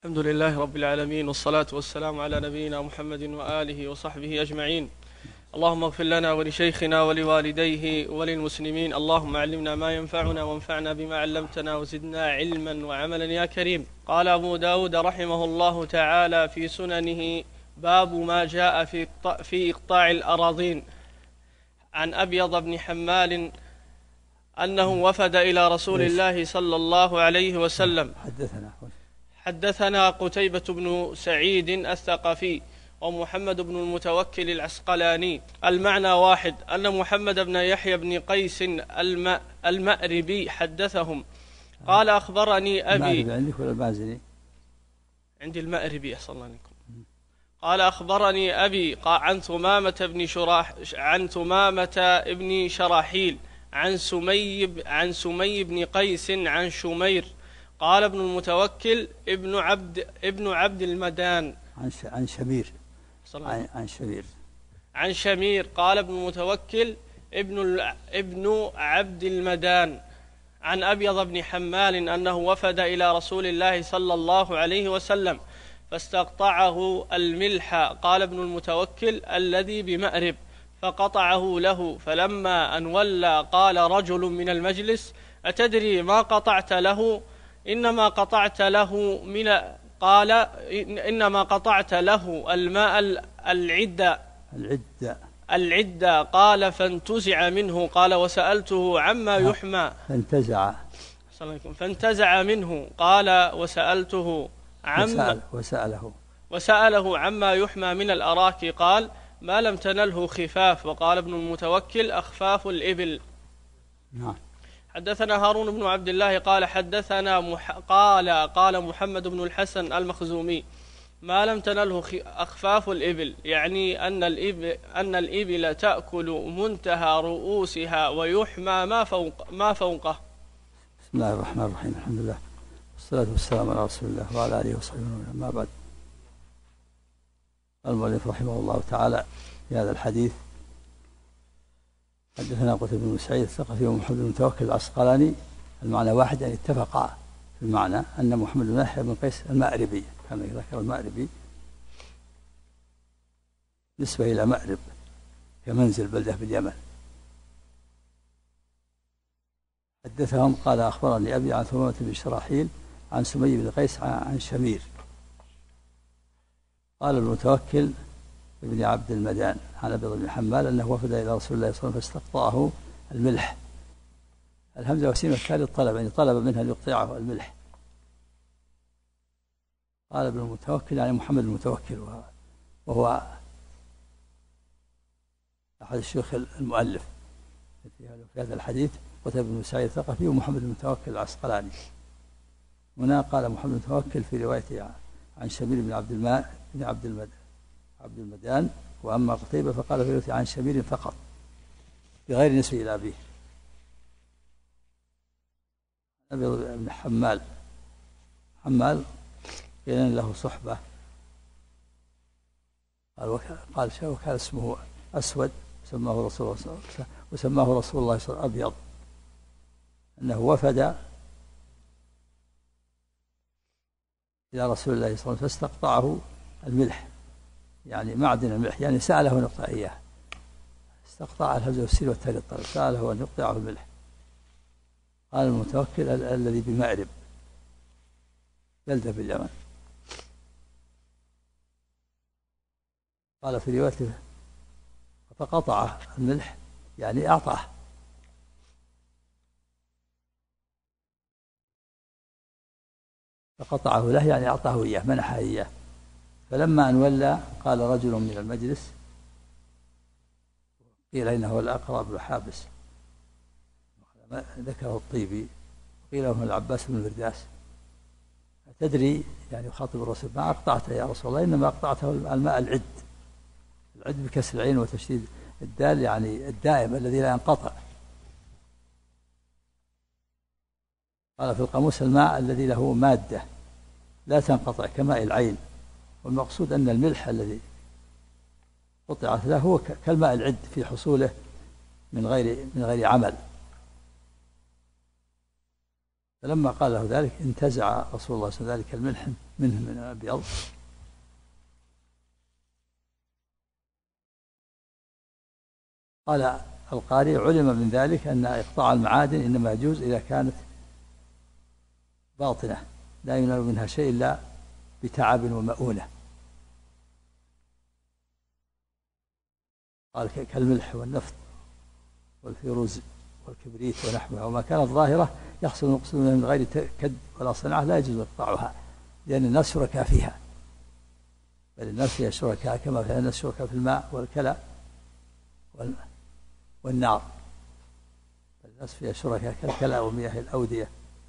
الحمد لله رب العالمين، والصلاة والسلام على نبينا محمد وآله وصحبه أجمعين. اللهم اغفر لنا ولشيخنا ولوالديه وللمسلمين. اللهم علمنا ما ينفعنا وانفعنا بما علمتنا وزدنا علما وعملا يا كريم. قال أبو داود رحمه الله تعالى في سننه: باب ما جاء في إقطاع الأراضين. عن أبيض بن حمال أنه وفد إلى رسول الله صلى الله عليه وسلم. حدثنا قتيبة بن سعيد الثقفي ومحمد بن المتوكل العسقلاني. المعنى واحد، أن محمد بن يحيى بن قيس المأربي حدثهم قال: أخبرني أبي. عندك ولا المازني؟ عندي المأربي، أحسن الله عليكم. قال: أخبرني أبي عن ثمامة بن شراحيل عن سمي بن قيس عن شمير. قال ابن المتوكل ابن عبد المدان عن شمير. قال ابن المتوكل ابن عبد المدان عن أبيض بن حمال أنه وفد إلى رسول الله صلى الله عليه وسلم فاستقطعه الملح. قال ابن المتوكل: الذي بمأرب. فقطعه له، فلما أن ولى قال رجل من المجلس: أتدري ما قطعت له؟ إنما قطعت له الماء العدة. قال: فانتزع منه. قال: وسألته عما يحمى. فانتزع منه. قال: وسأله عما يحمى من الأراك. قال: ما لم تنله خفاف. وقال ابن المتوكل: أخفاف الإبل. نعم. حدثنا هارون بن عبد الله قال حدثنا قال محمد بن الحسن المخزومي: ما لم تنله أخفاف الإبل، يعني أن الإبل تأكل منتهى رؤوسها ويحمى ما فوقه. بسم الله الرحمن الرحيم. الحمد لله والصلاة والسلام على رسول الله وعلى آله وصحبه وسلم. ما بعد. المؤلف رحمه الله تعالى في هذا الحديث: حدثنا قتيبة بن سعيد الثقفي ومحمد بن المتوكل العسقلاني. المعنى واحد، يعني اتفقا في المعنى أن محمد بن يحيى بن قيس المأربي، كما ذكر المأربي نسبة إلى مأرب كمنزل بلدة باليمن. حدثهم قال: أخبرني أبي عن ثمامة بن شراحيل عن سمي بن قيس عن شمير. قال ابن المتوكل ابن عبد المدان عن أبيض بن حمال أنه وفد إلى رسول الله صلى الله عليه وسلم فاستقطعه الملح. الهمزة وسين التالي الطلب، يعني طلب منها أن يقطعه الملح. قال ابن المتوكل يعني محمد المتوكل، وهو أحد الشيوخ المؤلف في هذا الحديث. قتيبة بن سعيد الثقفي ومحمد المتوكل العسقلاني. هنا قال محمد المتوكل في روايته عن شمير بن عبد المدان، وأما قتيبة فقال في روايته عن شمير فقط بغير نسبة إلى أبيه. أبي بن حمال كان له صحبة، قال وكان اسمه أسود وسماه رسول الله صلى الله عليه وسلم أبيض، أنه وفد إلى رسول الله صلى الله عليه وسلم فاستقطعه الملح، يعني معدن الملح، يعني سأله أن يقطع إياه. استقطع الهمزة والسين والتالي الطلب، سأله أن يقطعه الملح. قال المتوكل: الذي بمأرب بلدة باليمن. قال في روايته: فقطع الملح، يعني أعطاه. فقطعه له يعني أعطاه إياه، منحه إياه. فلما أن ولى قال رجل من المجلس، قيل إنه الأقرع بن حابس، ذكره الطيبي، قيل له العباس بن الفرداس: تدري، يعني يخاطب الرسول، ما أقطعته يا رسول الله؟ إنما أقطعته الماء العد بكسر العين وتشديد الدال، يعني الدائم الذي لا ينقطع. قال في القاموس: الماء الذي له مادة لا تنقطع كماء العين. والمقصود أن الملح الذي قطعت له هو كالماء العد في حصوله من غير عمل. فلما قال له ذلك انتزع رسول الله صلى الله عليه وسلم ذلك الملح منه من الأبيض. قال القاري: علم من ذلك أن إقطاع المعادن إنما يجوز إذا كانت باطنة لا ينال منها شيء إلا بتعب ومؤونة. قال: كالملح والنفط والفيروز والكبريت ونحوها، وما كانت ظاهرة يحصل المقصود من غير كد ولا صنعة لا يجوز إقطاعها، لأن الناس شركاء فيها، بل الناس فيها شركاء كما في الناس شركاء في الماء والكلى والنار، الناس فيها شركاء كالكلى ومياه الأودية.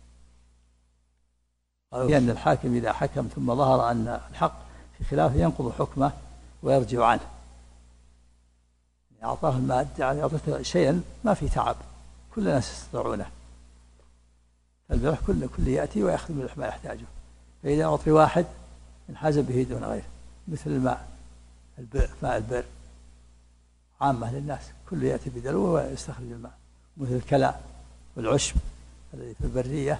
قالوا لأن الحاكم إذا حكم ثم ظهر أن الحق في خلافه ينقض حكمه ويرجع عنه. أعطاه الماء يعطيه شيئا ما في تعب، كل الناس يستطيعونه، الملح كل يأتي ويأخذ الملح ما يحتاجه، فإذا أعطي واحد انحاز به دون غيره، مثل الماء ماء البئر عامة للناس، كل يأتي بدلوه ويستخرج الماء، مثل الكلى والعشب الذي في البرية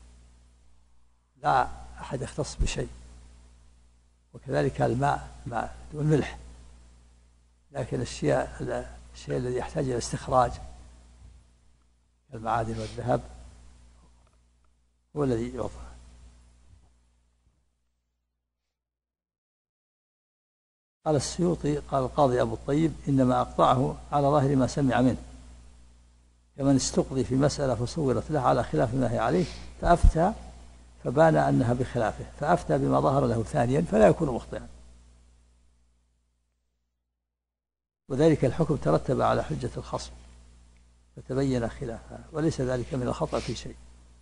لا أحد يختص بشيء، وكذلك الماء والملح. لكن الشيء الذي يحتاج إلى استخراج المعادن والذهب هو الذي يعطى. قال السيوطي: قال القاضي أبو الطيب: إنما أقطعه على ظاهر ما سمع منه، كمن استقضي في مسألة فصورت له على خلاف ما هي عليه فأفتى فبان أنها بخلافه، فأفتى بما ظهر له ثانيا فلا يكون مخطئا، وذلك الحكم ترتب على حجة الخصم فتبين خلافها، وليس ذلك من الخطأ في شيء.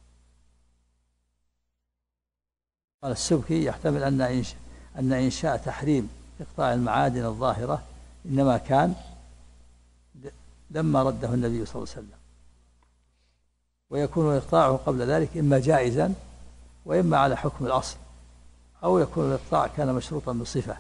قال السبكي: يحتمل أن إنشاء تحريم إقطاع المعادن الظاهرة إنما كان لما رده النبي صلى الله عليه وسلم، ويكون إقطاعه قبل ذلك إما جائزا وإما على حكم الأصل، أو يكون الإقطاع كان مشروطا بصفة،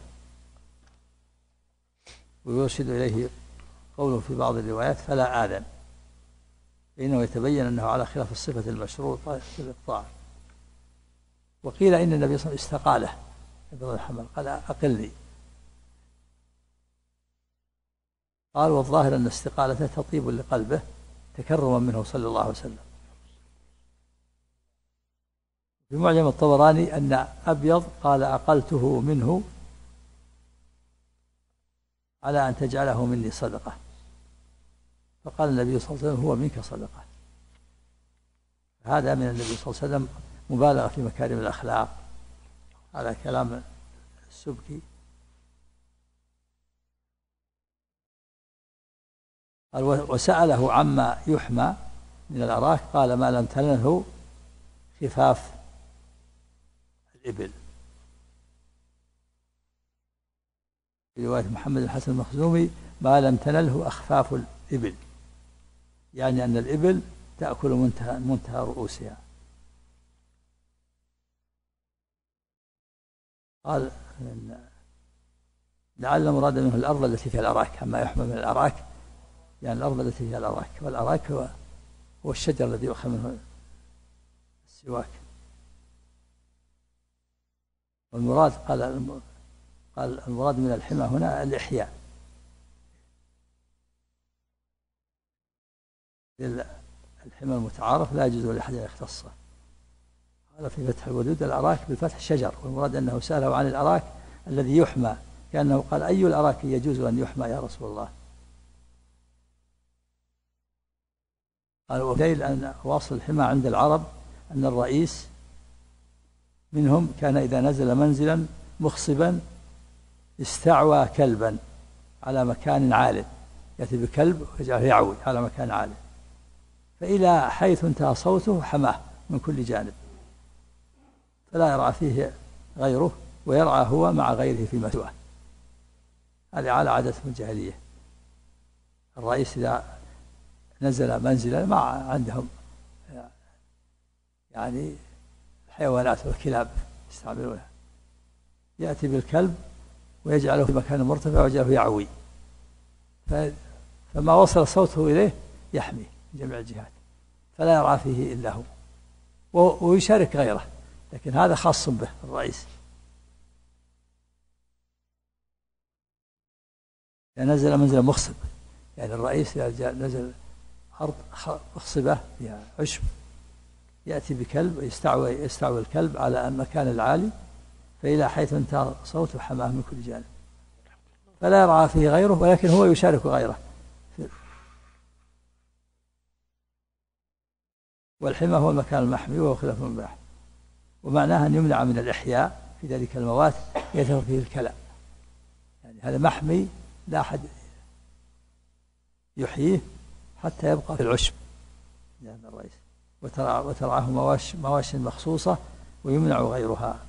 ويرشد إليه قوله في بعض الروايات: فلا آذن، فإنه يتبين أنه على خلاف الصفة المشروطة في الإقطاع. وقيل إن النبي صلى الله عليه وسلم استقاله ابن الحمل، قال: أقلني. قال: والظاهر أن استقالته تطيب لقلبه تكرما منه صلى الله عليه وسلم. في معجم الطبراني أن أبيض قال: أقلته منه على أن تجعله مني صدقة، فقال النبي صلى الله عليه وسلم: هو منك صدقة. هذا من النبي صلى الله عليه وسلم مبالغة في مكارم الأخلاق، على كلام السبكي. قال: وسأله عما يحمى من الأراك، قال: ما لم تنله خفاف الإبل. في رواية محمد الحسن المخزومي: ما لم تنله أخفاف الإبل، يعني أن الإبل تأكل منتهى رؤوسها. قال: لعل المراد منه الأرض التي فيها الأراك، أما يحمى من الأراك يعني الأرض التي فيها الأراك، والأراك هو الشجر الذي يؤخذ منه السواك. والمراد قال المراد من الحمى هنا الإحياء، الحمى المتعارف لا يجوز لأحد أن يختصه. قال في فتح الودود: الأراك بالفتح شجر، والمراد أنه سأله عن الأراك الذي يحمى، كأنه قال: أي الأراك يجوز أن يحمى يا رسول الله؟ قال: ودليل أن واصل الحمى عند العرب أن الرئيس منهم كان إذا نزل منزلا مخصبا استعوى كلبا على مكان عال، يأتي بكلب ويجعله يعوي على مكان عال، فإلى حيث انتهى صوته حماه من كل جانب، فلا يرعى فيه غيره، ويرعى هو مع غيره في مسواه. هذه على عادتهم الجاهلية. الرئيس إذا نزل منزلا ما عندهم يعني الحيوانات والكلاب يستعملونها، يأتي بالكلب ويجعله في مكان مرتفع ويجعله يعوي، فما وصل صوته إليه يحميه من جميع الجهات، فلا يرعى فيه إلا هو، ويشارك غيره، لكن هذا خاص به الرئيس يعني نزل منزل مخصب، يعني الرئيس إذا نزل أرض مخصبة فيها عشب يأتي بكلب ويستعوي الكلب على المكان العالي، فإلى حيث انتهى صوته حماه من كل جانب، فلا يرعى فيه غيره ولكن هو يشارك غيره. والحمى هو المكان المحمي وهو خلاف المباح، ومعناها أن يمنع من الإحياء في ذلك الموات يظهر فيه الكلى، يعني هذا محمي لا أحد يحييه حتى يبقى في العشب لهذا الرئيس، وترعاه مواشٍ مخصوصة ويمنع غيرها.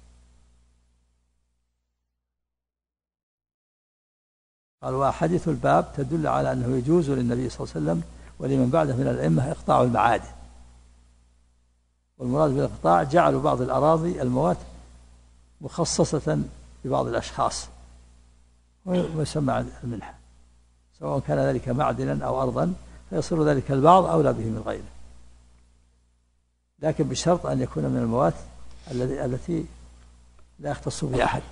قال وأحاديث الباب تدل على أنه يجوز للنبي صلى الله عليه وسلم ولمن بعده من الأئمة إقطاع المعادن، والمراد بالإقطاع جعلوا بعض الأراضي الموات مخصصة لبعض الأشخاص ويسمى المنحة، سواء كان ذلك معدنا أو أرضا، فيصير ذلك البعض أولى به من غيره، لكن بشرط أن يكون من الموات التي لا يختص بها أحد،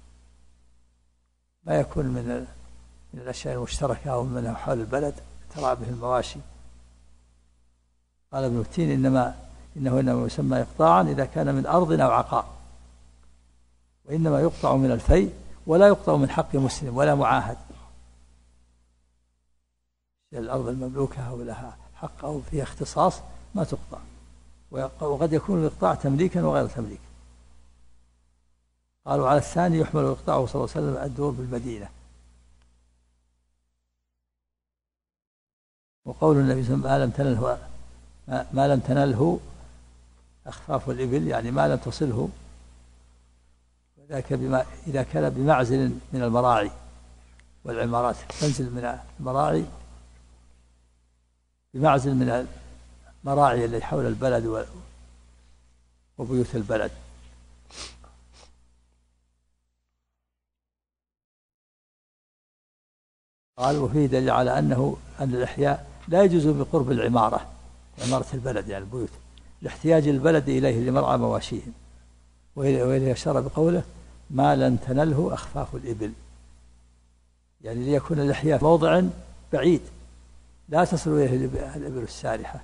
ما يكون من الأشياء المشتركة أو منها حول البلد ترعى به المواشي. قال ابن التين إنه يسمى إقطاعا إذا كان من أرض أو عقار، وإنما يقطع من الفيء ولا يقطع من حق مسلم ولا معاهد، الأرض المملوكة أو لها حق أو فيها اختصاص ما تقطع، وقد يكون الإقطاع تمليكا وغير تمليك. قالوا على الثاني يحمل إقطاعه صلى الله عليه وسلم الدور بالمدينة. وقول النبي صلى الله عليه وسلم ما لم تنله أخفاف الإبل، يعني ما لم تصله، وذاك إذا كان بمعزل من المراعي والعمارات، تنزل من المراعي بمعزل من المراعي التي حول البلد وبيوت البلد. قال وفيه دليل على أن الإحياء لا يجوز بقرب عمارة البلد، يعني البيوت، لاحتياج البلد إليه لمرعى مواشيهم، وإليه أشار بقوله ما لن تنله أخفاف الإبل، يعني ليكون الإحياء في موضع بعيد لا تصل إليه الإبل السارحة.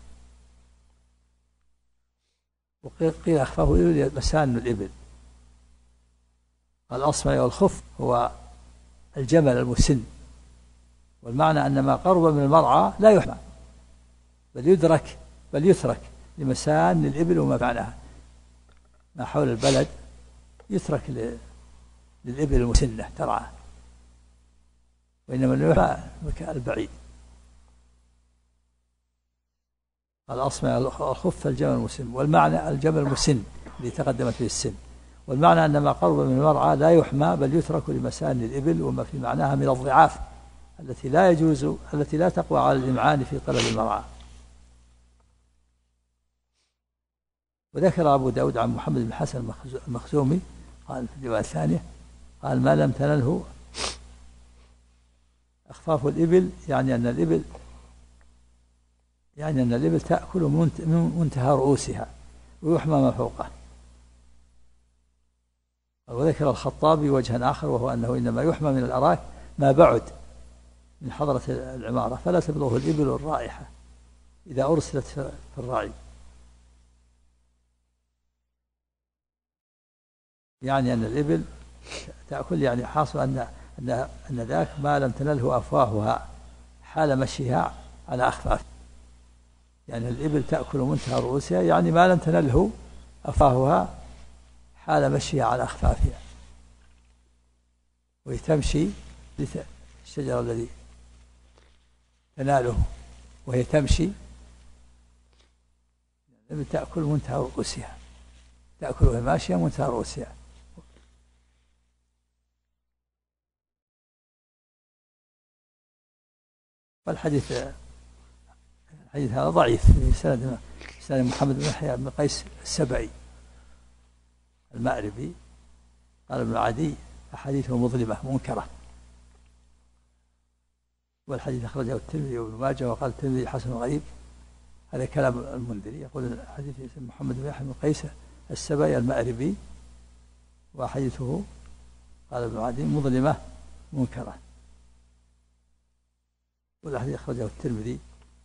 وقيل أخفاف الإبل مسان الإبل. الأصمع والخف هو الجمل المسن، والمعنى أن ما قرب من المرعى لا يحمى بل يترك لمسان الإبل وما معناها، ما حول البلد يترك للإبل المسنة ترعى، وإنما يحمى المكان البعيد. الأصمع الخف الجمل المسن، والمعنى الجمل المسن الذي تقدمت به السن، والمعنى أن ما قرب من المرعى لا يحمى بل يترك لمسان الإبل وما في معناها من الضعاف التي لا تقوى على الإمعان في طلب المرعى. وذكر أبو داود عن محمد بن حسن المخزومي قال في الرواية الثانية قال ما لم تنله أخفاف الإبل، يعني أن الإبل تأكل من منتهى رؤوسها ويحمى ما فوقه. وذكر الخطابي وجها آخر، وهو أنه إنما يحمى من الأراك ما بعد من حضرة العمارة فلا تبلغه الإبل الرائحة إذا أرسلت في الرعي، يعني أن الإبل تأكل، يعني حاصل أن ذاك ما لم تنله أفواهها حال مشيها على أخفاف، يعني الإبل تأكل منتهى رؤوسها، يعني ما لم تنله أفواهها حال مشيها على أخفافها، وهي تمشي الشجرة الذي تناله وهي تمشي تأكل منتهى رؤوسها، تأكل وهي ماشية منتهى رؤوسها. والحديث هذا ضعيف في سند محمد بن يحيى بن قيس السبعي المأربي. قال ابن عدي أحاديثه مظلمة منكرة، والحديث أخرجه الترمذي وابن ماجه، وقال الترمذي حسن غريب. هذا كلام المنذري، يقول حديث محمد بن يحيى بن قيس السبعي المأربي وحديثه قال ابن عدي مظلمة منكرة. والحديث أخرجه الترمذي.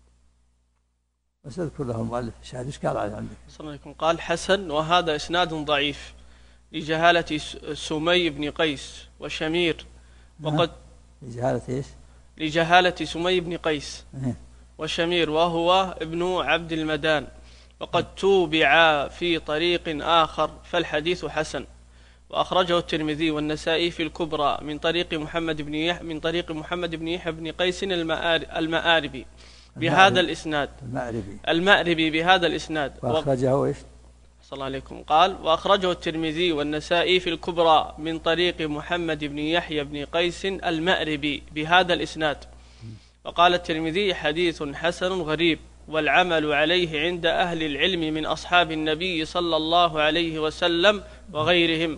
بس اذكر له المؤلف شاهد. ايش قال عليه عندك؟ صلى الله عليه وسلم قال حسن وهذا إسناد ضعيف لجهالة سمي بن قيس وشمير وقد لجهالة ايش؟ لجهالة سمي بن قيس وشمير وهو ابن عبد المدان وقد توبع في طريق آخر فالحديث حسن. وأخرجه الترمذي والنسائي في الكبرى من طريق محمد بن يحيى بن قيس المآربي بهذا الإسناد المأربي بهذا الإسناد. وأخرجه إيش؟ صلى الله عليكم قال وأخرجه الترمذي والنسائي في الكبرى من طريق محمد بن يحيى بن قيس المأربي بهذا الإسناد. وقال الترمذي حديث حسن غريب والعمل عليه عند أهل العلم من أصحاب النبي صلى الله عليه وسلم وغيرهم.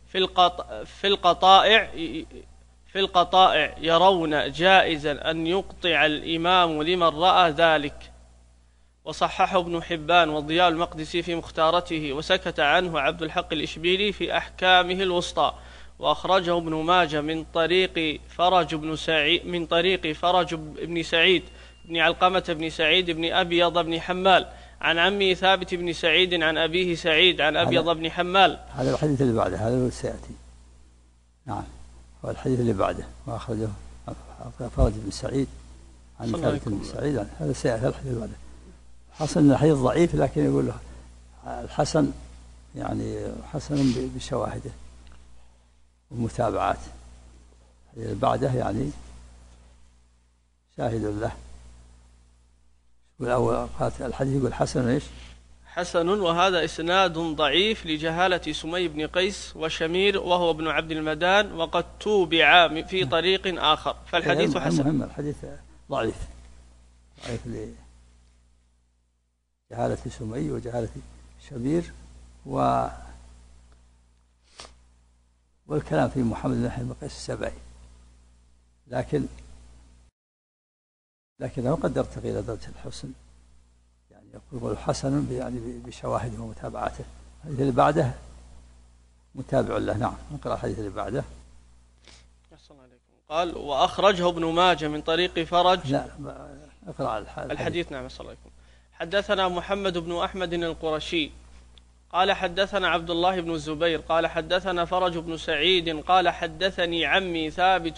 في القطائع يرون جائزا أن يقطع الإمام لمن رأى ذلك. وصححه ابن حبان وضياء المقدسي في مختارته وسكت عنه عبد الحق الإشبيلي في أحكامه الوسطى. وأخرجه ابن ماجه من طريق فرج بن سعيد بن علقمة بن سعيد بن أبيض بن حمال عن عمه ثابت بن سعيد عن أبيه سعيد عن أبيض بن حمال. هذا الحديث اللي بعده هذا اللي سيأتي. نعم هو الحديث اللي بعده. وأخرجه فرج بن سعيد عن ثابت بن سعيد هذا سيأتي الحديث اللي بعده. حسن الحديث ضعيف لكن يقول له الحسن يعني حسن بشواهده ومتابعات. بعده يعني شاهد له. والأول الحديث يقول حسن إيش؟ حسن وهذا إسناد ضعيف لجهالة سمي بن قيس وشمير وهو ابن عبد المدان وقد توبع في طريق آخر فالحديث حسن. المهم الحديث ضعيف لجهالة سمي وجهالة شمير والكلام في محمد بن يحيى بن قيس السبعي لكنه قد يرتقي إلى درجة الحسن يعني يقول حسن يعني بشواهده ومتابعاته. الحديث اللي بعده متابع له. نعم نقرأ الحديث اللي بعده. قال وأخرجه ابن ماجه من طريق فرج. لا اقرأ الحديث. نعم صلى الله عليه وسلم. حدثنا محمد بن أحمد القرشي قال حدثنا عبد الله بن الزبير قال حدثنا فرج بن سعيد قال حدثني عمي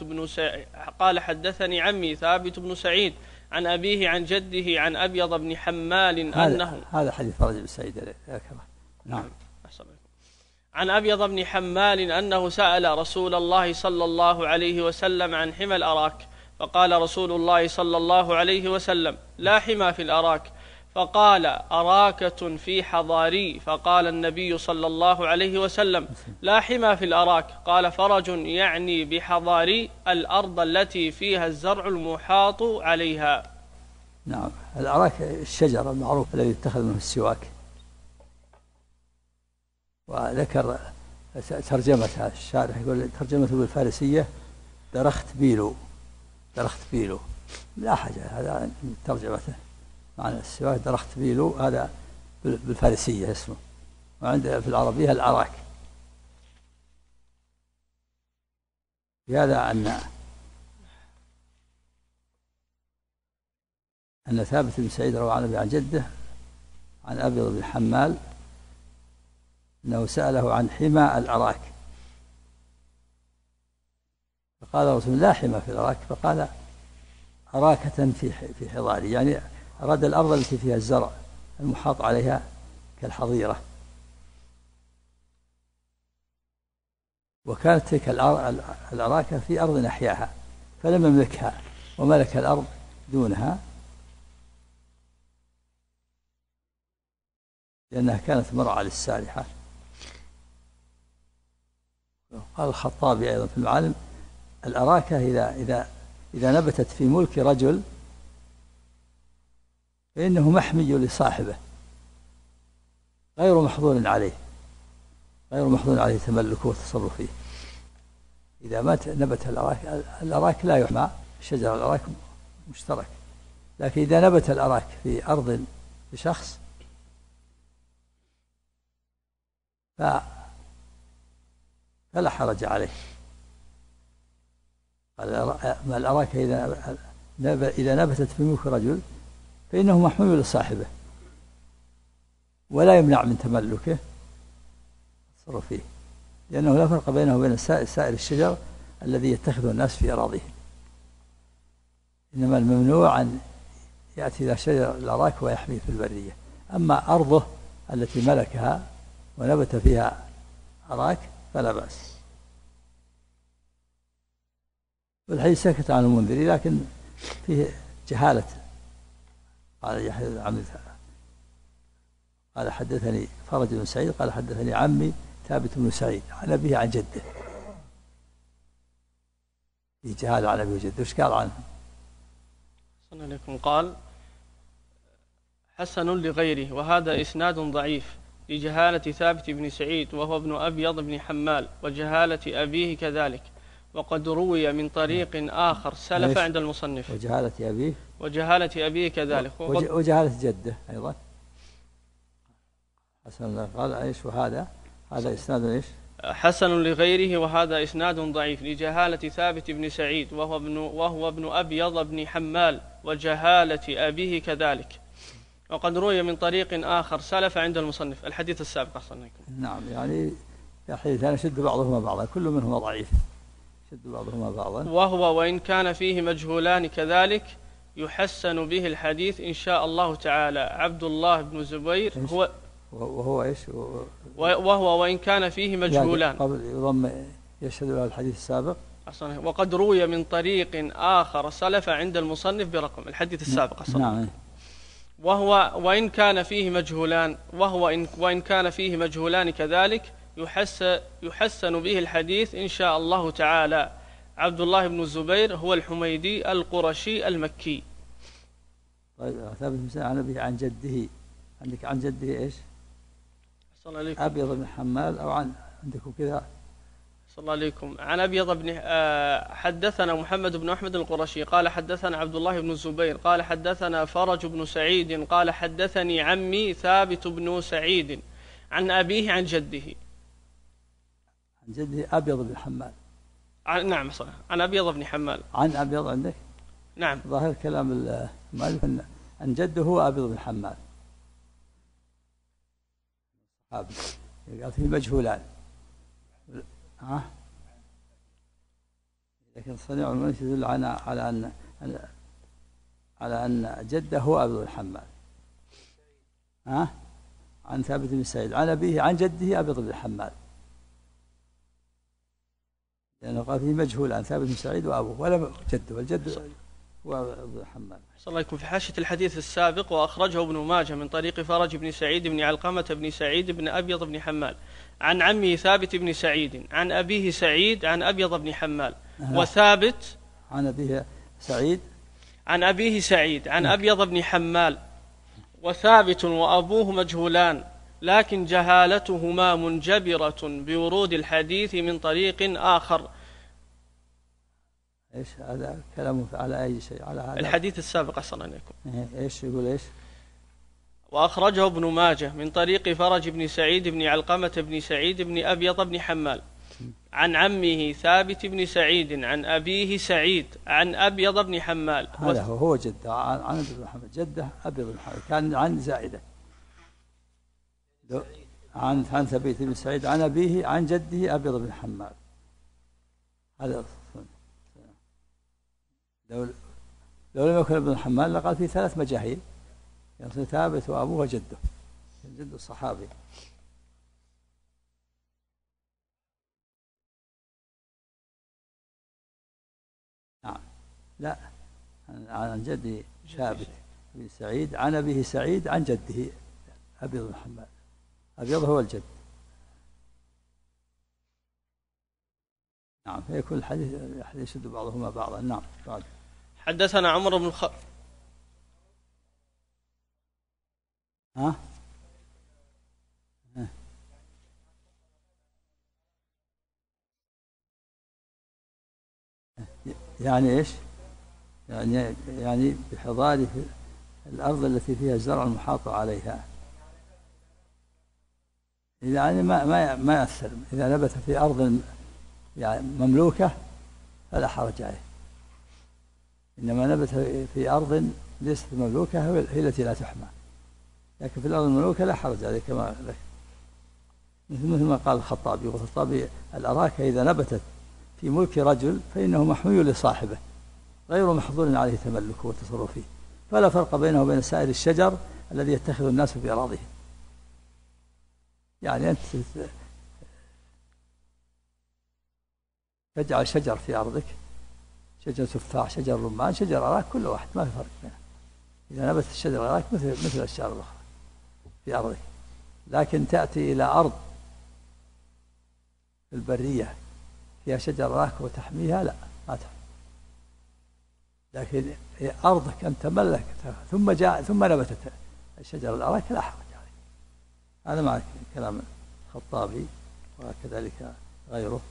ثابت بن سعيد عن أبيه عن جده عن أبيض بن حمال أنه هذا حديث فرج بن سعيد. نعم عن أبيض بن حمال أنه سأل رسول الله صلى الله عليه وسلم عن حمى الأراك فقال رسول الله صلى الله عليه وسلم لا حمى في الأراك فقال أراكة في حضاري فقال النبي صلى الله عليه وسلم لا حمى في الأراك قال فرج يعني بحضاري الأرض التي فيها الزرع المحاط عليها. نعم الأراك الشجر المعروف الذي يتخذ منه السواك. وذكر ترجمة الشارح يقول ترجمته بالفارسية درخت بيلو لا حاجة هذا ترجمته معنى السواك درخت بيلو هذا بالفارسية اسمه. وعند في العربية الأراك. بهذا أن ثابت بن سعيد روى عن جده عن أبيض بن حمال أنه سأله عن حمى الأراك فقال رسول الله لا حمى في الأراك فقال أراكة في حضاري يعني أراد الأرض التي فيها الزرع المحاط عليها كالحظيرة. وكانت تلك الأراكة في أرض أحياها فلم يملكها وملك الأرض دونها لأنها كانت مرعى للسالحة. قال الخطابي أيضا في المعالم الأراكة إذا نبتت في ملك رجل فإنه محمي لصاحبه غير محظور عليه تملكه والتصرف فيه. إذا ما نبت الأراك لا يحمى شجر الأراك مشترك. لكن إذا نبت الأراك في أرض لشخص فلا حرج عليه. الأراك إذا نبتت في ملك رجل فإنه محمول لصاحبه ولا يمنع من تملكه التصرف فيه، لأنه لا فرق بينه وبين سائر الشجر الذي يتخذه الناس في أراضيهم. إنما الممنوع أن يأتي إلى شجر الأراك ويحميه في البرية. أما أرضه التي ملكها ونبت فيها أراك فلا بأس. والحديث سكت عن المنذري لكن فيه جهالة. قال يحيى بن عمرو قال حدثني فرج بن سعيد قال حدثني عمي ثابت بن سعيد عن أبيه عن جده. في جهالة عن أبيه وجده. وش قال عنه؟ صلى الله عليه قال حسن لغيره وهذا إسناد ضعيف لجهالة ثابت بن سعيد وهو ابن أبيض بن حمال وجهالة أبيه كذلك، وقد روي من طريق آخر سلف عند المصنف. وجهالة أبيه كذلك وجهالة جده أيضا. حسن قال إيش وهذا إسناد إيش؟ حسن لغيره وهذا إسناد ضعيف لجهالة ثابت بن سعيد وهو ابن أبيض بن حمال وجهالة أبيه كذلك، وقد روي من طريق آخر سلف عند المصنف. الحديث السابق أحسن. نعم، يعني حديثان شد بعضهما بعضا كل منهما ضعيف شد بعضهما بعضا. وهو وإن كان فيه مجهولان كذلك يحسن به الحديث إن شاء الله تعالى. عبد الله بن زبير وهو إيش؟ وهو وإن كان فيه مجهولان قبل يضم يشهد له الحديث السابق. وقد روي من طريق آخر سلف عند المصنف برقم الحديث السابق. نعم. وهو وإن كان فيه مجهولان وإن كان فيه مجهولان كذلك يحسن به الحديث إن شاء الله تعالى. عبد الله بن الزبير هو الحميدي القرشي المكي. طيب ثابت مثلا عن أبيه عن جده. عندك عن جده إيش؟ أبيض بن حمال أو عندكم كذا؟ صلى الله عليكم. عن أبيض بن حدثنا محمد بن أحمد القرشي قال حدثنا عبد الله بن الزبير قال حدثنا فرج بن سعيد قال حدثني عمي ثابت بن سعيد عن أبيه عن جده. عن جده أبيض بن حمال. نعم صحيح. عن أبيض بن حمال. عن أبيض عندك؟ نعم. ظاهر كلام المؤلف أن جده هو أبيض بن حمال. قال فيه مجهولان. لكن صنيع المؤلف يدل على أن جده هو أبيض بن حمال. عن ثابت بن سعيد عن أبيه عن جده أبيض بن حمال، لأنه قال فيه مجهول عن ثابت بن سعيد وأبوه ولا جده، والجد هو أبيض بن حمال. صلى الله عليكم. في حاشية الحديث السابق وأخرجه ابن ماجه من طريق فرج بن سعيد بن علقمة بن سعيد بن أبيض بن حمال عن عمه ثابت بن سعيد عن أبيه سعيد عن أبيض بن حمال. وثابت عن أبيه سعيد عن أبيه سعيد عن أبيض بن حمال. وثابت وأبوه مجهولان لكن جهالتهما منجبرة بورود الحديث من طريق آخر. ايش هذا كلامه على اي شيء؟ على هذا الحديث السابق احسن عليكم. ايش يقول ايش؟ واخرجه ابن ماجه من طريق فرج بن سعيد بن علقمة بن سعيد بن ابيض بن حمال عن عمه ثابت بن سعيد عن ابيه سعيد عن ابيض بن حمال. هذا هو جده عن ابي بن حمال، جده ابيض بن حمال كان عن زائده عن ثابت بن سعيد عن ابيه عن جده ابيض بن حمال. هذا لو لم يكن ابن حمال لقال في ثلاث مجاهيل، يعني ثابت وأبوه وجده، جد الصحابي. نعم. لا، عن جدي ثابت بن سعيد عن أبيه سعيد عن جده أبيض بن حمال. أبيض هو الجد. نعم، فيكون الحديث يشد بعضهما بعضا. نعم. بعد. حدثنا عمر بن يعني ايش؟ يعني بحضاره الارض التي فيها الزرع المحاط عليها، يعني ما يأثر اذا نبت في ارض يعني مملوكه فلا حرج عليه. يعني ما يأثر إذا نبت في أرض يعني مملوكة فلا حرج عليه. يعني ما يأثر إذا نبت في أرض يعني مملوكة فلا حرج عليه. يعني ما يأثر إذا نبت في أرض يعني مملوكة فلا حرج عليه. يعني ما يأثر إذا نبت في أرض يعني مملوكة إنما نبت في أرض ليست مملوكة هي التي لا تحمى، لكن في الأرض المملوكة لا حرج عليه كما مثل ما قال الخطابي. والخطابي الأراك إذا نبتت في ملك رجل فإنه محمي لصاحبه غير محظور عليه تملكه والتصرف فيه، فلا فرق بينه وبين سائر الشجر الذي يتخذ الناس في أراضيهم. يعني أنت تجعل شجر في أرضك، شجر تفاح، شجر رمان، شجر أراك، كل واحد ما في فرق بينه. إذا نبت الشجر أراك مثل الأشجار الأخرى في أرضك، لكن تأتي إلى أرض البرية فيها شجر أراك وتحميها، لا ما تحمي. لكن أرضك أن تملكتها ثم نبتت الشجر الأراك لا حرج عليه. هذا مع كلام الخطابي وكذلك غيره.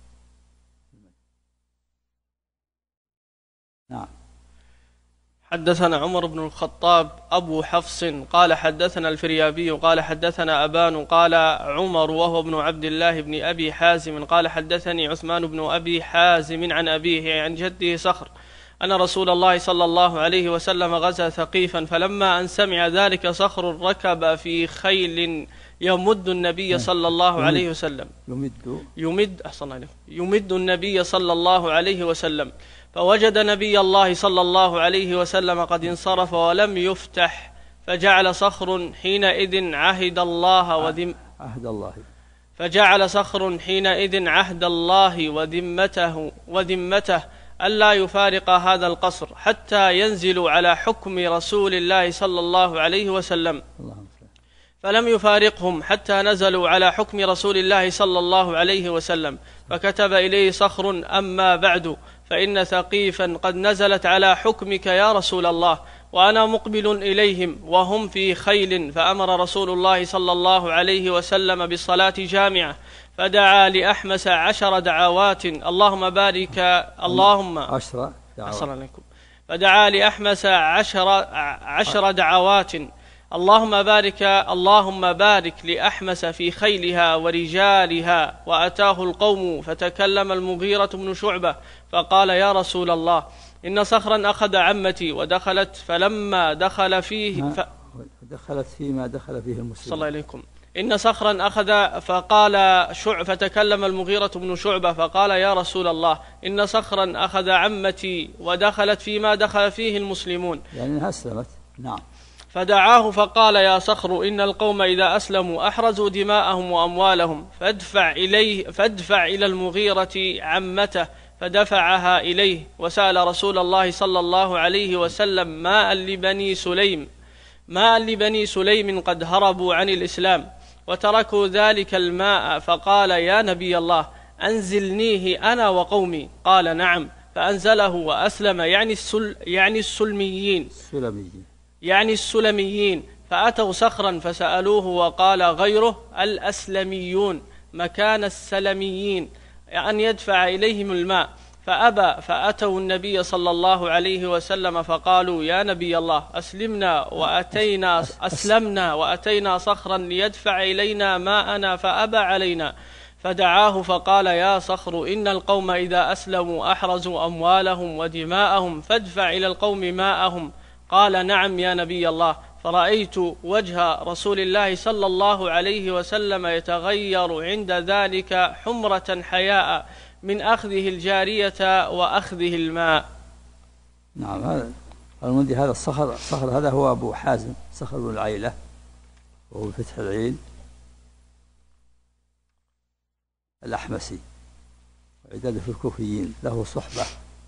نعم. حدثنا عمر بن الخطاب أبو حفص قال حدثنا الفريابي قال حدثنا أبان قال عمر وهو ابن عبد الله بن أبي حازم قال حدثني عثمان بن أبي حازم عن أبيه عن جده صخر أن رسول الله صلى الله عليه وسلم غزا ثقيفا، فلما أن سمع ذلك صخر ركب في خيل يمد النبي صلى الله عليه وسلم يمد النبي صلى الله عليه وسلم، فوجد نبي الله صلى الله عليه وسلم قد انصرف ولم يفتح، فجعل صخر حينئذ عهد الله وذمته ألا يفارق هذا القصر حتى ينزلوا على حكم رسول الله صلى الله عليه وسلم، فلم يفارقهم حتى نزلوا على حكم رسول الله صلى الله عليه وسلم، فكتب إليه صخر: أما بعد فإن ثقيفا قد نزلت على حكمك يا رسول الله، وأنا مقبل إليهم وهم في خيل، فأمر رسول الله صلى الله عليه وسلم بالصلاة جامعة، فدعا لأحمس 10 دعوات اللهم بارك اللهم 10 دعوات فدعا لأحمس 10 دعوات اللهم بارك لأحمس في خيلها ورجالها. وأتاه القوم فتكلم المغيرة بن شعبة فقال: يا رسول الله، إن صخرا أخذ عمتي ودخلت، فلما دخل فيه دخلت فيما دخل فيه المسلمون صلى الله عليكم. إن صخرا أخذ فتكلم المغيرة بن شعبة فقال: يا رسول الله، إن صخرا أخذ عمتي ودخلت فيما دخل فيه المسلمون، يعني أنها أسلمت. نعم. فدعاه فقال: يا صخر، إن القوم إذا أسلموا أحرزوا دماءهم وأموالهم، فادفع إلى المغيرة عمته، فدفعها إليه، وسأل رسول الله صلى الله عليه وسلم ماء لبني سليم قد هربوا عن الإسلام وتركوا ذلك الماء، فقال: يا نبي الله، أنزلنيه أنا وقومي. قال: نعم. فأنزله وأسلم، يعني السلميين، فأتوا صخرا فسألوه وقال غيره الأسلميون مكان السلميين أن يدفع إليهم الماء، فأبى، فأتوا النبي صلى الله عليه وسلم فقالوا: يا نبي الله، أسلمنا وأتينا صخرا ليدفع إلينا ماءنا فأبى علينا. فدعاه فقال: يا صخر، إن القوم إذا أسلموا أحرزوا أموالهم ودماءهم، فادفع إلى القوم ماءهم. قال: نعم يا نبي الله. فرأيت وجه رسول الله صلى الله عليه وسلم يتغير عند ذلك حمرة حياء من أخذه الجارية وأخذه الماء. نعم. هذا المندي، هذا الصخر هذا هو أبو حازم، صخر بن العيلة، وهو بفتح العين الأحمسي، وعداده في الكوفيين، له صحبة،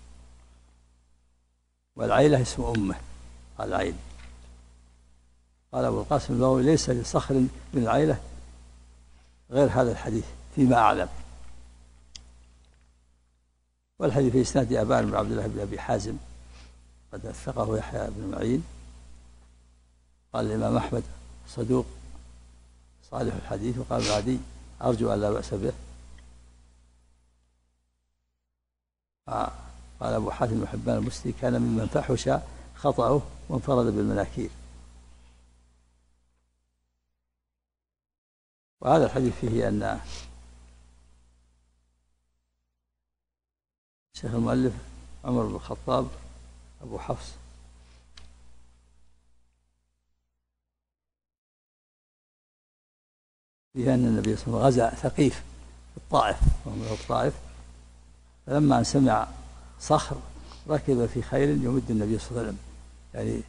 والعيلة اسم أمه العين. قال أبو القاسم البغوي: ليس لصخر من العيلة غير هذا الحديث فيما أعلم. والحديث في إسناد أبان بن عبد الله بن أبي حازم، قد أثقه يحيى بن معين. قال الإمام أحمد: صدوق صالح الحديث. وقال ابن عدي: أرجو أن لا بأس به. قال أبو حاتم بن حبان المسلي: كان ممن فحش خطأه وانفرد بالمناكير. وهذا الحديث فيه أن شيخ المؤلف عمر بن الخطاب أبو حفص. فيها أن النبي صلى الله عليه وسلم غزا ثقيف في الطائف، وهم له الطائف، فلما أن سمع صخر ركب في خيل يمد النبي صلى الله عليه وسلم، يعني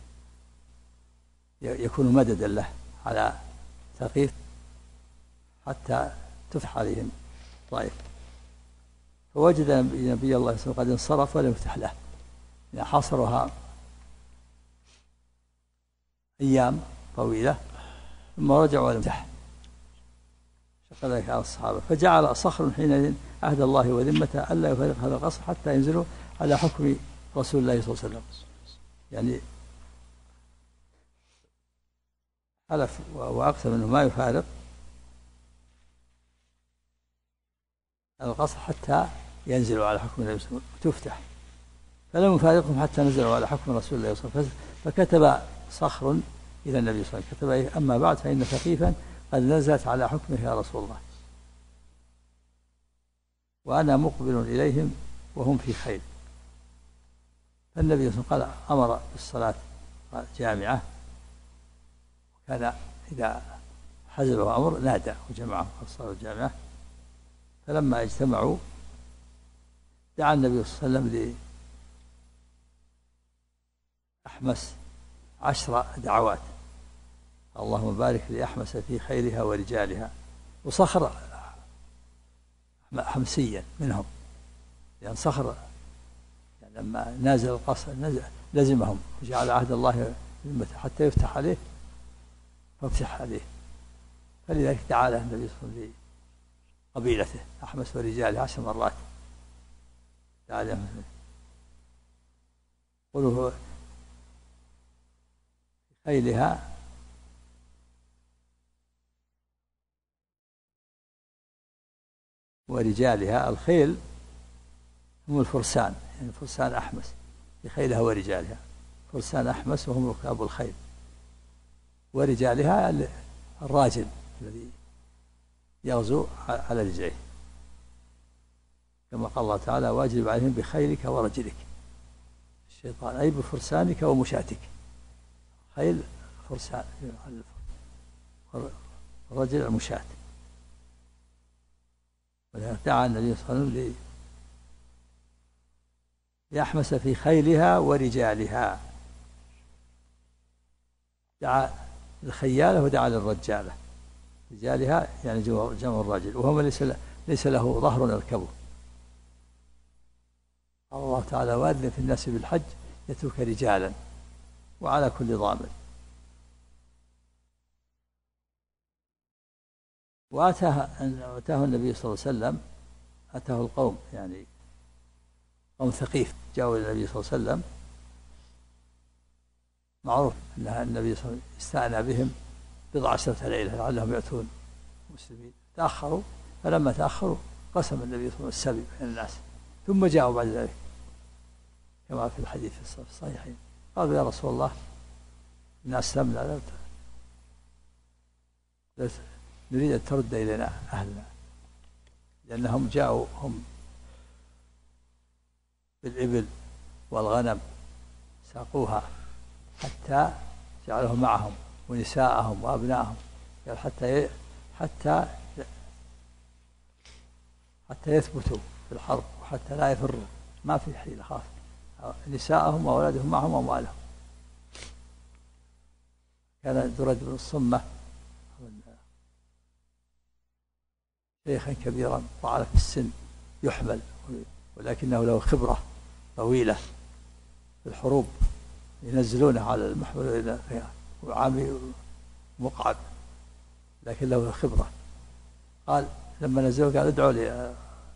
يكون مددا له على ثقيف حتى تفتح عليهم الطائف. فوجد نبي الله صلى الله عليه وسلم قد انصرف ولم يفتح له، يعني حاصرها أيام طويلة ثم رجعوا ولم يفتح، شق ذلك على الصحابة، فجعل صخر حينئذ عهد الله وذمته ألا يفارق هذا القصر حتى ينزلوا على حكم رسول الله صلى الله عليه وسلم. يعني حلف وأقسم أنه ما يفارق القصر حتى ينزلوا على حكم النبي صلى الله عليه وسلم وتفتح، فلم يفارقهم حتى نزلوا على حكم رسول الله صلى الله عليه وسلم. فكتب صخر إلى النبي صلى الله عليه وسلم، كتب: أما بعد فإن ثقيفا قد نزلت على حكمه يا رسول الله، وأنا مقبل إليهم وهم في خير. فالنبي صلى الله عليه وسلم قال أمر بالصلاة جامعة، وكان إذا حزبه أمر نادى وجمعهم الصلاة الجامعة. فلما اجتمعوا دعا النبي صلى الله عليه وسلم لأحمس 10 دعوات: اللهم بارك لأحمس في خيرها ورجالها. وصخر حمسيا منهم، لأن صخر يعني لما نازل القصر لزمهم وجعل عهد الله حتى يفتح عليه فافتح عليه، فلذلك دعا له النبي صلى الله عليه وسلم قبيلته أحمس ورجاله 10 مرات دعا لهم. قوله خيلها ورجالها، الخيل هم الفرسان، يعني فرسان أحمس بخيلها ورجالها، فرسان أحمس وهم ركاب الخيل، ورجالها الراجل الذي يغزو على رجليه، كما قال الله تعالى: واجلب عليهم بخيلك ورجلك، الشيطان أي بفرسانك ومشاتك. خيل فرسان، الرجل المشاة. ولهذا دعا النبي صلى الله عليه وسلم ليحمس في خيلها ورجالها، دعا للخيالة ودعا للرجالة. رجالها يعني جمع الرجل، وهو ليس له ظهر يركبه. قال الله تعالى: وأذن في الناس بالحج يأتوك رجالا وعلى كل ضامر. وأتاه النبي صلى الله عليه وسلم، أتاه القوم، يعني قوم ثقيف جاءوا إلى النبي صلى الله عليه وسلم. معروف أن النبي صلى الله عليه وسلم استأنى بهم 10 ليلة لعلهم يأتون المسلمين، تأخروا، فلما تأخروا قسم النبي صلى الله عليه وسلم السبي بين الناس، ثم جاءوا بعد ذلك كما في الحديث في الصحيحين. قالوا: يا رسول الله، إنا أسلمنا، نريد أن ترد إلينا أهلنا، لأنهم جاءوا هم بالإبل والغنم ساقوها حتى جعلهم معهم ونساءهم وأبنائهم، قال حتى يثبتوا في الحرب وحتى لا يفروا، ما في حيلة، خاف نساءهم وأولادهم معهم وأموالهم. كان دريد بن الصمة شيخا كبيرا طال في السن يحمل، ولكنه له خبرة طويلة في الحروب، ينزلونه على المحمل إلى وعامي مقعد، لكن له خبرة. قال لما نزلوا قال: ادعوا لي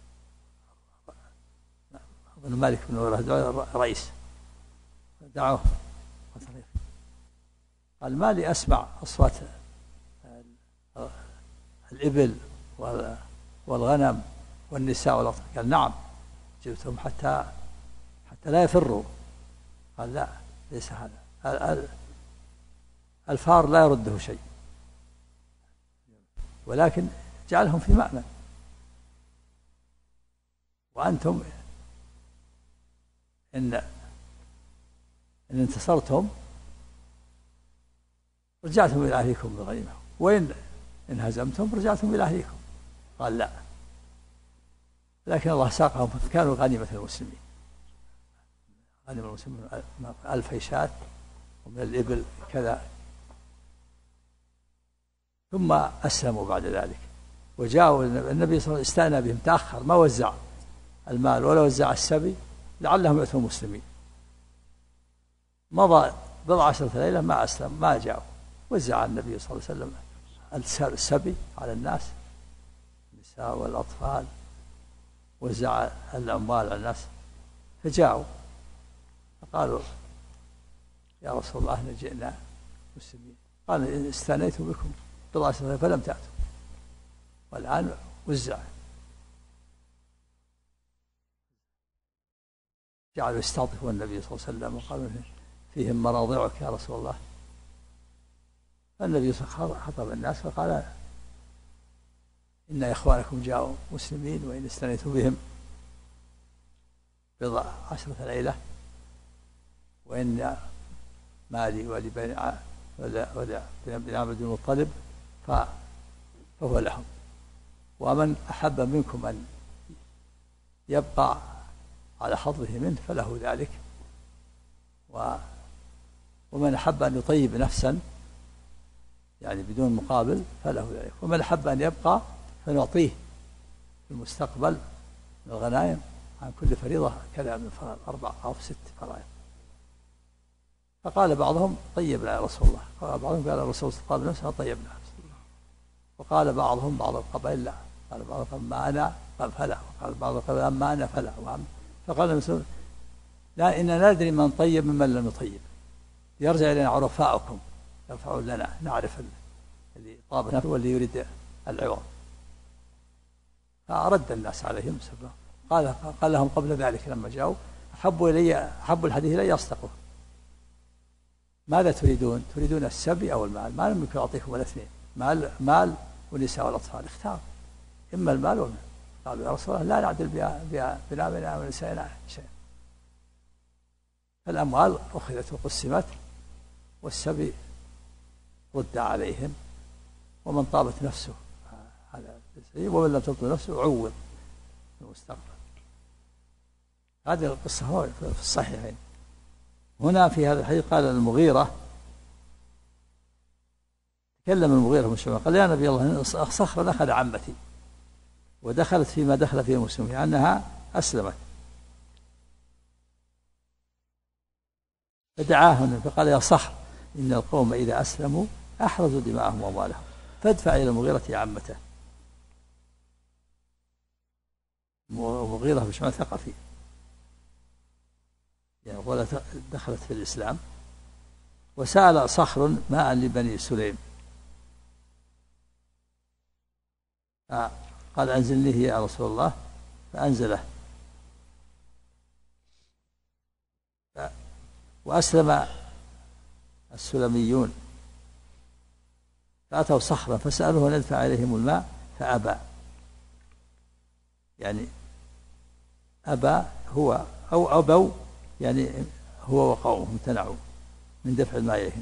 ابن مالك بن وره، ادعوا رئيس. دعوه، قال: ما لي أسمع أصوات الإبل والغنم والنساء والأطفال. قال: نعم، جبتهم حتى لا يفروا. قال: لا، ليس هذا، الفار لا يرده شيء، ولكن جعلهم في مأمن، وأنتم إن إن انتصرتم رجعتم إلى أهلكم بالغنيمة، وإن هزمتم رجعتم إلى أهلكم. قال لا، لكن الله ساقهم فكانوا غنيمة المسلمين، غنيمة المسلمين 1000 شاة ومن الإبل كذا. ثم أسلموا بعد ذلك، وجاءوا النبي صلى الله عليه وسلم استأنى بهم، تأخر ما وزع المال ولا وزع السبي لعلهم يؤتوا المسلمين. مضى بضع عشرة ليلة ما أسلم، ما جاءوا. وزع النبي صلى الله عليه وسلم السبي على الناس، النساء والأطفال، وزع الأموال على الناس. فجاءوا فقالوا يا رسول الله إحنا جئنا مسلمين. قال استنيت بكم بضع عشرة فلم تأتوا، والآن وزع. جعلوا يستعطفون النبي صلى الله عليه وسلم وقالوا فيهم مراضعك يا رسول الله. فالنبي صلى الله عليه وسلم خطب الناس فقال إن إخوانكم جاءوا مسلمين، وإن استنيت بهم بضع عشرة ليلة، وإن مالي ولبني عبد المطلب فهو لهم، ومن أحب منكم أن يبقى على حظه منه فله ذلك، ومن أحب أن يطيب نفسا يعني بدون مقابل فله ذلك، ومن أحب أن يبقى فنعطيه في المستقبل من الغنائم عن كل فريضة كذا من فرائض 4 أو 6 فرائض. فقال بعضهم طيبنا يا رسول الله، قال بعضهم قال الرسول طاب نفسه طيبنا، وقال بعضهم بعض القبائل لا، قال بعضهم ما أنا قال فلا، وقال بعض القبائل ما أنا فلا. فقال الرسول لا، إننا ندري من طيب ممن لم يطيب، يرجع إلينا عرفاؤكم يرفعون لنا، نعرف اللي طاب نفسه واللي يريد العوض. فأرد الناس عليهم سبا. قال لهم قبل ذلك لما جاءوا أحب الحديث إلي أصدقه. ماذا تريدون؟ تريدون السبي أو المال؟ ما لم يكن أعطيكم الاثنين، مال والنساء والأطفال، اختار إما المال والمال. قالوا يا رسول الله لا نعدل بنابنا ونسائنا شيء. فالأموال أخذت وقسمت، والسبي رد عليهم، ومن طابت نفسه على السبيل ومن لم تطب نفسه عوض في المستقبل. هذه القصة هو في الصحيحين. هنا في هذا الحديث قال المغيرة، تكلم المغيرة بن شعبة قال يا نبي الله صخرا أخذ عمتي ودخلت فيما دخل فيه المسلمين أنها أسلمت، فدعاهن فقال يا صخر إن القوم إذا أسلموا أحرزوا دماءهم وأموالهم فادفع إلى المغيرة عمته. المغيرة بن شعبة ثقفي، يعني ولا دخلت في الإسلام. وسأل صخر ماء لبني سليم، قال أنزلنيه يا رسول الله، فأنزله. وأسلم السلميون فأتوا صخرا فسألوه أن يدفع إليهم الماء فأبى، يعني أبى هو أو أبوا، يعني هو وقومه امتنعوا من دفع الماء إليهم.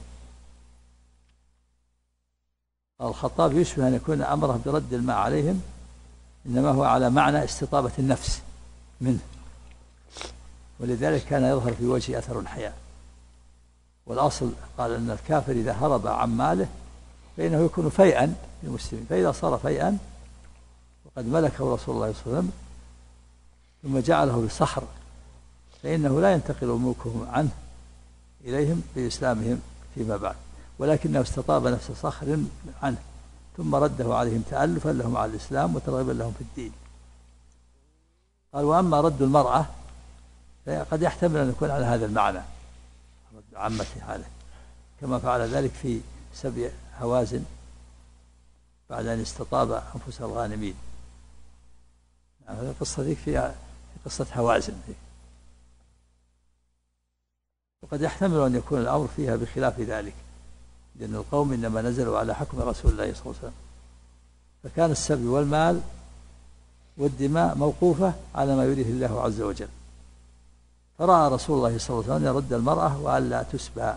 الخطاب يشبه أن يكون أمره برد الماء عليهم إنما هو على معنى استطابة النفس منه، ولذلك كان يظهر في وجهه أثر الحياء. والأصل قال أن الكافر إذا هرب عن ماله فإنه يكون فيئا للمسلمين، فإذا صار فيئا وقد ملكه رسول الله صلى الله عليه وسلم ثم جعله بصخر فإنه لا ينتقل ملكهم عنه إليهم بإسلامهم فيما بعد، ولكنه استطاب نفس صخر عنه ثم رده عليهم تألفا لهم على الإسلام وترغيبا لهم في الدين. قال وأما رد المرأة قد يحتمل أن يكون على هذا المعنى، رد عمته عليه، كما فعل ذلك في سبي هوازن بعد أن استطاب أنفس الغانمين. يعني القصة ذيك فيها قصة هوازن ذيك. وقد يحتمل أن يكون الأمر فيها بخلاف ذلك، لأن القوم إنما نزلوا على حكم رسول الله صلى الله عليه وسلم، فكان السبي والمال والدماء موقوفة على ما يريده الله عز وجل. فرأى رسول الله صلى الله عليه وسلم يرد المرأة وألا تسبى.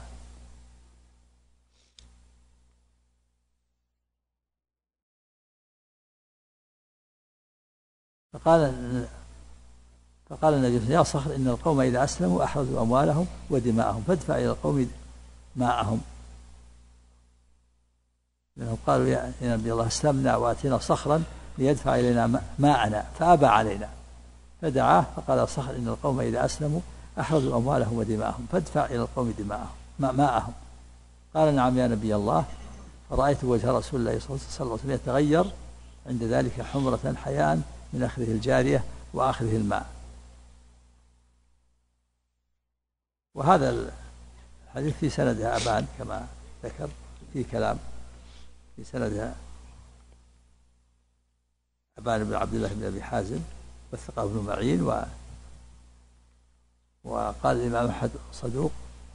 فقال النبي صلى الله عليه وسلم: يا صخر إن القوم إذا أسلموا أحرزوا أموالهم ودماءهم فادفع إلى القوم ماءهم. لأنهم قالوا: يا نبي الله اسلمنا وأتينا صخرا ليدفع إلينا ماءنا فأبى علينا، فدعاه فقال: صخر إن القوم إذا أسلموا أحرزوا أموالهم ودماءهم فادفع إلى القوم ماءهم. قال: نعم يا نبي الله. فرأيت وجه رسول الله صلى الله عليه وسلم يتغير عند ذلك حمرة حياء من أخذه الجارية وأخذه الماء. وهذا الحديث في سندها أبان كما ذكر، في كلام في سندها أبان بن عبد الله بن أبي حازم وثقه ابن معين، وقال الإمام أحمد صدوق،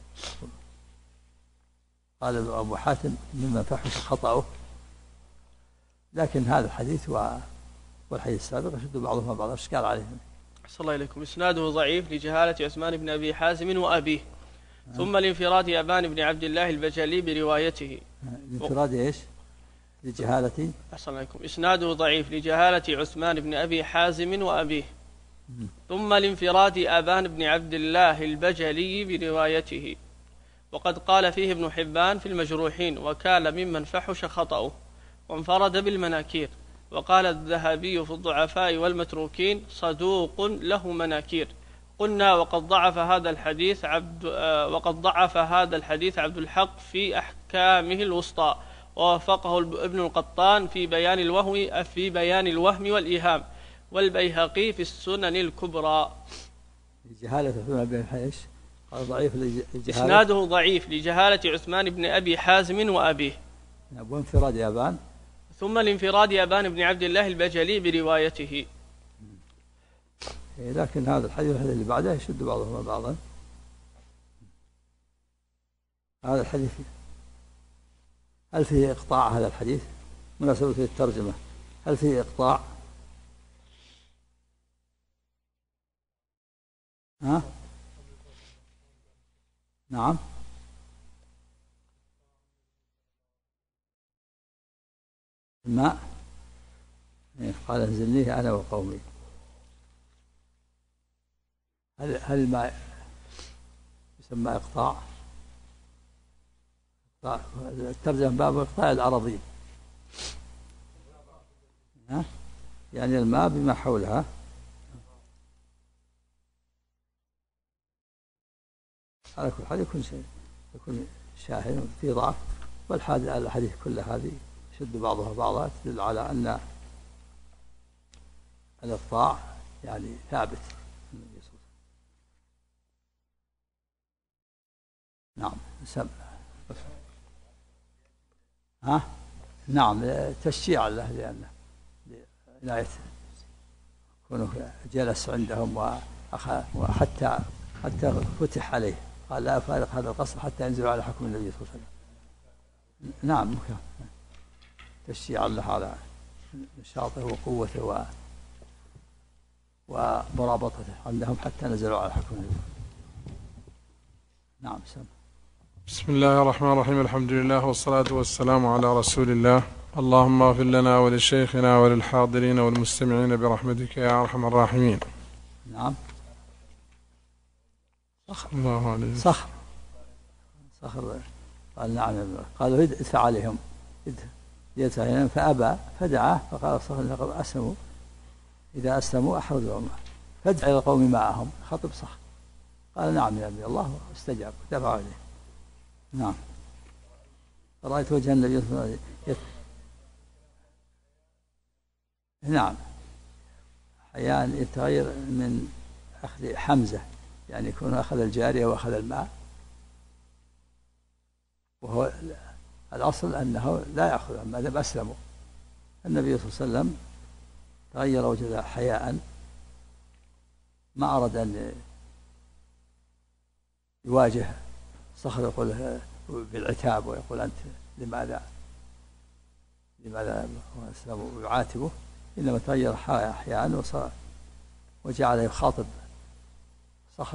قال أبو حاتم ممن فحش خطأه. لكن هذا الحديث والحديث السابق يشد بعضهما بعضا. اشكال عليهم. أحسن الله إليكم. إسناده ضعيف لجهالة عثمان بن أبي حازم وأبيه، ثم لانفراد أبان بن عبد الله البجلي بروايته. لانفراد إيش؟ لجهالة. أحسن الله إليكم. إسناده ضعيف لجهالة عثمان بن أبي حازم وأبيه، ثم لانفراد أبان بن عبد الله البجلي بروايته. وقد قال فيه ابن حبان في المجروحين: وكان ممن فحش خطأه، وانفرد بالمناكير. وقال الذهبي في الضعفاء والمتروكين: صدوق له مناكير. قلنا: وقد ضعف هذا الحديث عبد الحق في أحكامه الوسطى، ووافقه ابن القطان في بيان الوهم والإيهام، والبيهقي في السنن الكبرى. جهالة بن حيش ضعيف لجهالة. إسناده ضعيف لجهالة عثمان بن أبي حازم وأبيه، وانفراد أبان، ثم لانفراد أبان بن عبد الله البجلي بروايته. لكن هذا الحديث اللي بعده يشد بعضهما بعضا. هذا الحديث هل فيه إقطاع؟ هذا الحديث مناسبة في الترجمة، هل فيه إقطاع؟ ها؟ نعم. الماء قال: انزلنيه أنا وقومي. هل الماء يسمى إقطاع؟ الترجمة باب إقطاع الأراضين، يعني الماء بما حولها. على كل حال يكون شاهد في ضعف، والحديث كل هذه يشد بعضها بعضا، تدل على أن الإقطاع يعني ثابت. نعم. نعم، تشجيع له، لأنه عناية كونه جلس عندهم وحتى فتح عليه، قال: لا أفارق هذا القصر حتى ينزل على حكم النبي صلى الله عليه وسلم. نعم، تشجيع له على نشاطه وقوته ومرابطته عندهم حتى نزلوا على حكم النبي. نعم. بسم الله الرحمن الرحيم. الحمد لله والصلاة والسلام على رسول الله. اللهم اغفر لنا ولشيخنا وللحاضرين والمستمعين برحمتك يا أرحم الراحمين. نعم. الله عليه. صخر قال: نعم. قالوا: ادفع عليهم، يدفع عليهم، فأبى، فدعاه فقال: صخر أسلموا إذا أسلموا أحرزوا أموالهم فادفع إلى القوم معهم. خطب صخر. قال: نعم يا نبي الله، واستجاب ودفع عليه. نعم. رأيت وجه النبي صلى الله عليه وسلم نعم أحيانا يتغير من أخذ حمزة، يعني يكون أخذ الجارية وأخذ الماء، وهو الأصل أنه لا يأخذ ما دام أسلموا. النبي صلى الله عليه وسلم تغير وجهه حياء، ما أراد أن يواجه صخر يقول بالعتاب ويقول: أنت لماذا أسلموا، ويعاتبه، إنما تغير أحيانا وجعل يخاطب صخر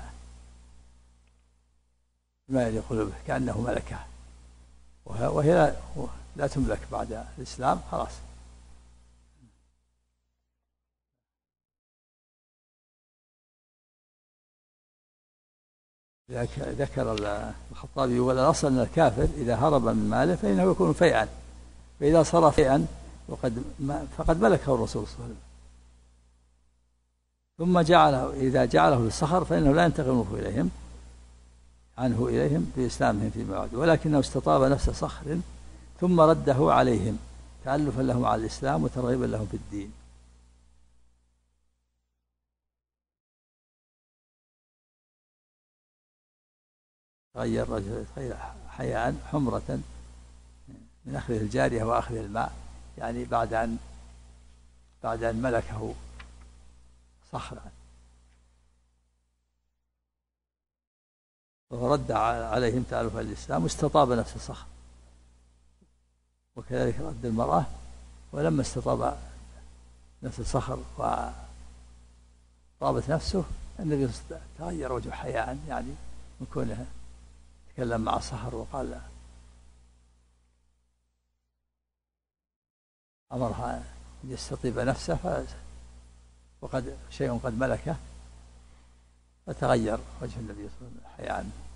بما يليق به كأنه ملكة، وهي لا تملك بعد الإسلام خلاص. ذكر الخطابي والأصل أن الكافر إذا هرب من ماله فإنه يكون فيئا، فإذا صار فيئا فقد ملكه الرسول صلى الله عليه وسلم، ثم إذا جعله للصخر فإنه لا ينتقم عنه إليهم بإسلامهم فيما بعد، ولكنه استطاب نفس صخر ثم رده عليهم تألفا لهم على الإسلام وترغيبا لهم في الدين. تغير رجل حياء حمرة من أخذ الجارية وأخذ الماء، يعني بعد أن ملكه صخرا، ورد عليهم تألفا للإسلام واستطاب نفس الصخر. وكذلك رد المرأة، ولما استطاب نفس الصخر وطابت نفسه النبي تغير وجه حياء، يعني من كونه تكلم مع الصخر وقال له أمرها أن يستطيب نفسه وقد شيء قد ملكه، فتغير وجه النبي صلى الله عليه وسلم حياء.